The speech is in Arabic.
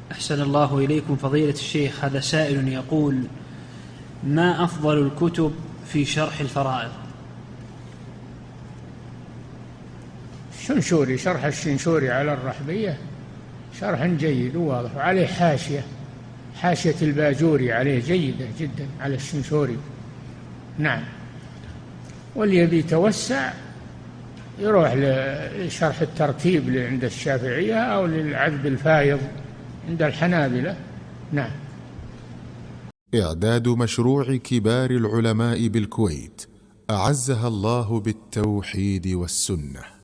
أحسن الله إليكم فضيلة الشيخ. هذا سائل يقول: ما أفضل الكتب في شرح الفرائض؟ الشنشوري، شرح الشنشوري على الرحبية شرح جيد وواضح، وعليه حاشية الباجوري عليه جيدة جدا على الشنشوري. نعم. واللي يبي يتوسع يروح لشرح الترتيب عند الشافعية أو للعذب الفايض عند الحنابلة. نعم. إعداد مشروع كبار العلماء بالكويت أعزها الله بالتوحيد والسنة.